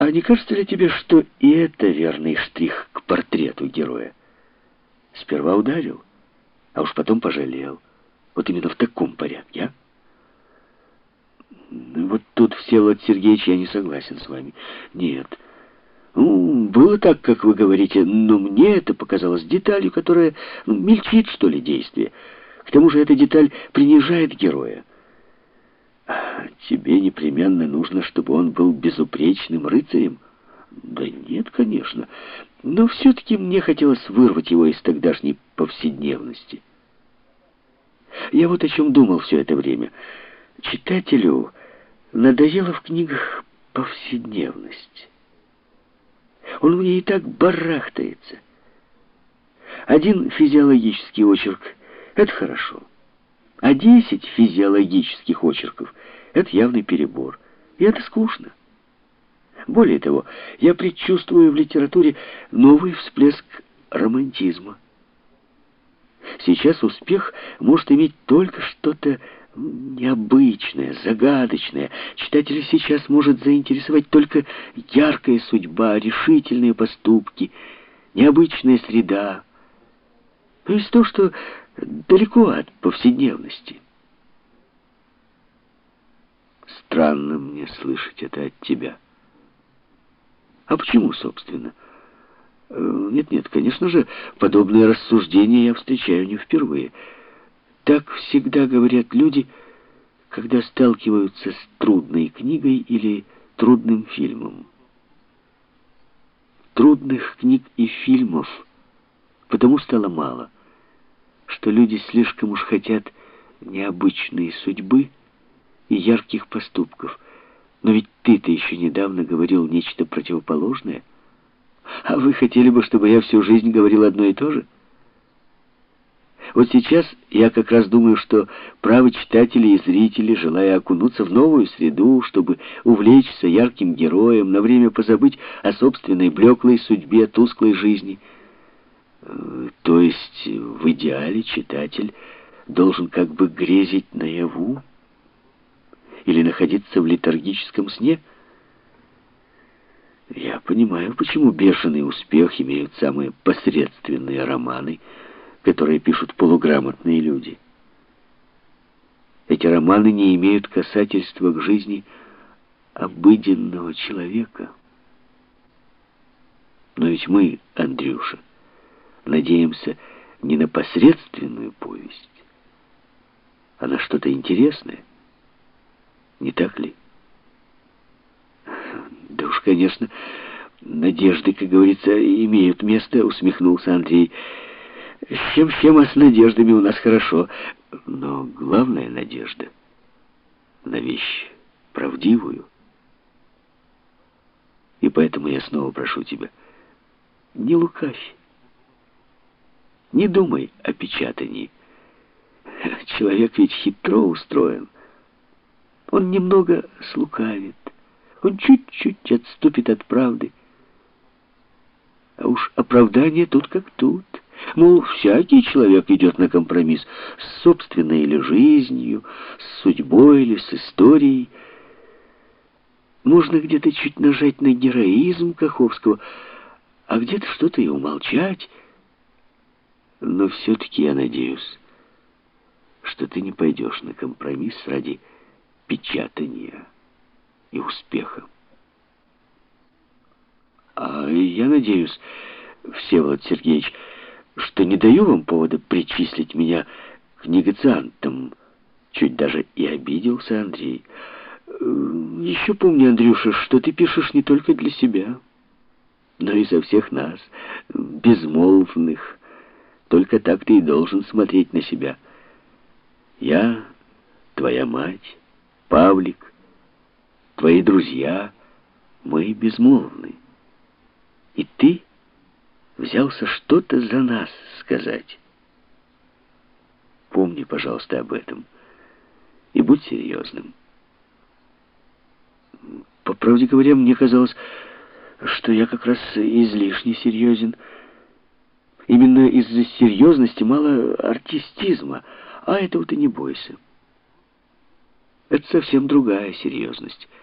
А не кажется ли тебе, что и это верный штрих к портрету героя? Сперва ударил, а уж потом пожалел. Вот именно в таком порядке, а? Вот тут, Всеволод Сергеевич, я не согласен с вами. Нет. Ну, было так, как вы говорите, но мне это показалось деталью, которая мельчит, что ли, действие. К тому же эта деталь принижает героя. Тебе непременно нужно, чтобы он был безупречным рыцарем? Да нет, конечно. Но все-таки мне хотелось вырвать его из тогдашней повседневности. Я вот о чем думал все это время. Читателю надоела в книгах повседневность. Он в ней и так барахтается. Один физиологический очерк — это хорошо. А 10 физиологических очерков — это явный перебор. И это скучно. Более того, я предчувствую в литературе новый всплеск романтизма. Сейчас успех может иметь только что-то необычное, загадочное. Читателя сейчас может заинтересовать только яркая судьба, решительные поступки, необычная среда. То есть то, что далеко от повседневности. Странно мне слышать это от тебя. А почему, собственно? Нет, конечно же, подобные рассуждения я встречаю не впервые. Так всегда говорят люди, когда сталкиваются с трудной книгой или трудным фильмом. Трудных книг и фильмов потому стало мало, что люди слишком уж хотят необычной судьбы и ярких поступков. Но ведь ты-то еще недавно говорил нечто противоположное. А вы хотели бы, чтобы я всю жизнь говорил одно и то же? Вот сейчас я как раз думаю, что правы читатели и зрители, желая окунуться в новую среду, чтобы увлечься ярким героем, на время позабыть о собственной блеклой судьбе, тусклой жизни. То есть в идеале читатель должен как бы грезить наяву или находиться в летаргическом сне. Я понимаю, почему бешеный успех имеют самые посредственные романы, которые пишут полуграмотные люди. Эти романы не имеют касательства к жизни обыденного человека. Но ведь мы, Андрюша, надеемся не на посредственную повесть, а на что-то интересное. Не так ли? Да уж, конечно, надежды, как говорится, имеют место, усмехнулся Андрей. С чем, а с надеждами у нас хорошо. Но главная надежда на вещь правдивую. И поэтому я снова прошу тебя, не лукавь. Не думай о печатании. Человек ведь хитро устроен. Он немного слукавит. Он чуть-чуть отступит от правды. А уж оправдание тут как тут. Мол, всякий человек идет на компромисс с собственной или жизнью, с судьбой или с историей. Можно где-то чуть нажать на героизм Каховского, а где-то что-то и умолчать. Но все-таки я надеюсь, что ты не пойдешь на компромисс ради печатания и успеха. А я надеюсь, Всеволод Сергеевич, что не даю вам повода причислить меня к негациантам. Чуть даже и обиделся Андрей. Еще помни, Андрюша, что ты пишешь не только для себя, но и за всех нас, безмолвных. Только так ты и должен смотреть на себя. Я, твоя мать, Павлик, твои друзья, мы безмолвны. И ты взялся что-то за нас сказать. Помни, пожалуйста, об этом. И будь серьезным. По правде говоря, мне казалось, что я как раз излишне серьезен. Именно из-за серьезности мало артистизма. А этого ты не бойся. Это совсем другая серьезность.